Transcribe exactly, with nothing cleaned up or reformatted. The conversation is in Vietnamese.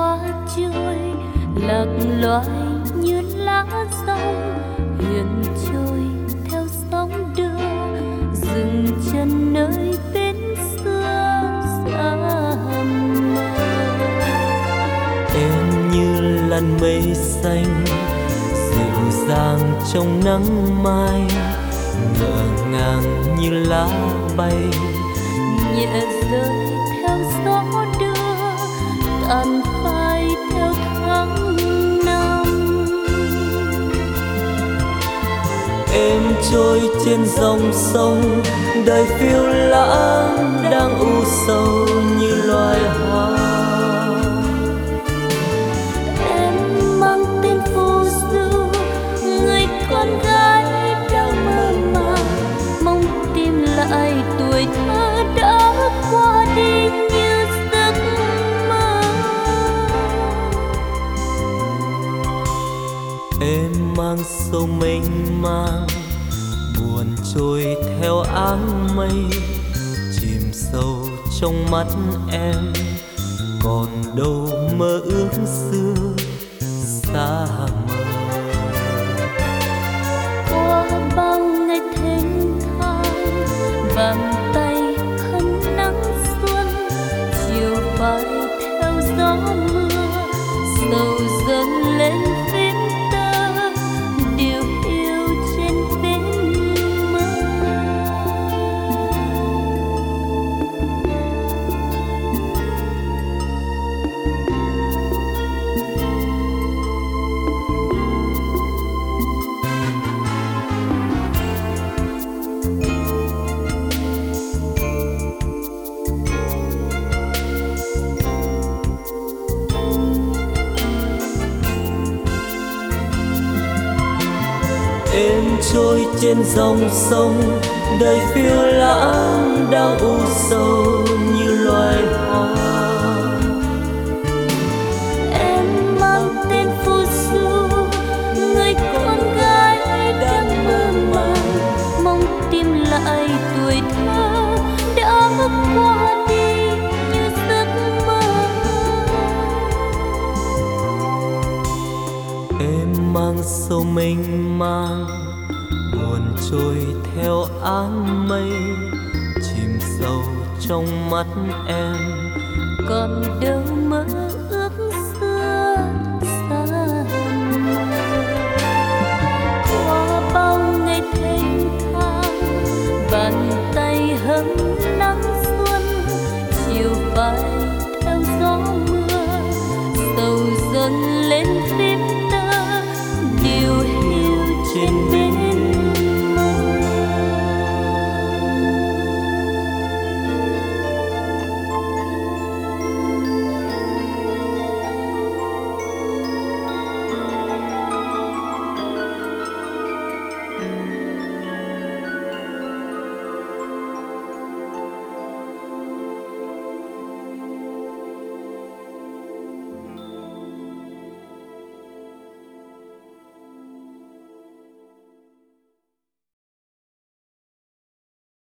qua trôi lạc loài như lá rong hiền trôi theo sóng đưa dừng chân nơi bến xưa xa mờ. Em như làn mây xanh dịu dàng trong nắng mai, ngỡ ngàng như lá bay nhẹ rơi theo gió đưa tàn phai theo tháng năm. Em trôi trên dòng sông đời phiêu lãng đang u sầu như loài hoa. Em mang tên phù du người con gái đang mơ màng mong tìm lại tuổi thơ đã qua đi như giấc mơ. Em mang sâu mênh mang buồn trôi theo áng mây, chìm sâu trong mắt em còn đâu mơ ước xưa xa mờ. Qua bao ngày thênh thang bàn tay khăn nắng xuân chiều bay theo gió mưa sầu dâng lên viễn tơ điều yêu trên bến mơ. Em trôi trên dòng sông đời phiêu lãng đang u sầu như loài hoa. Em mang tên phù du người con gái đang mơ màng mong tìm lại tuổi thơ đã qua đi như giấc mơ. Em mang sâu mênh mang buồn trôi theo áng mây, chìm sâu trong mắt em Còn đâu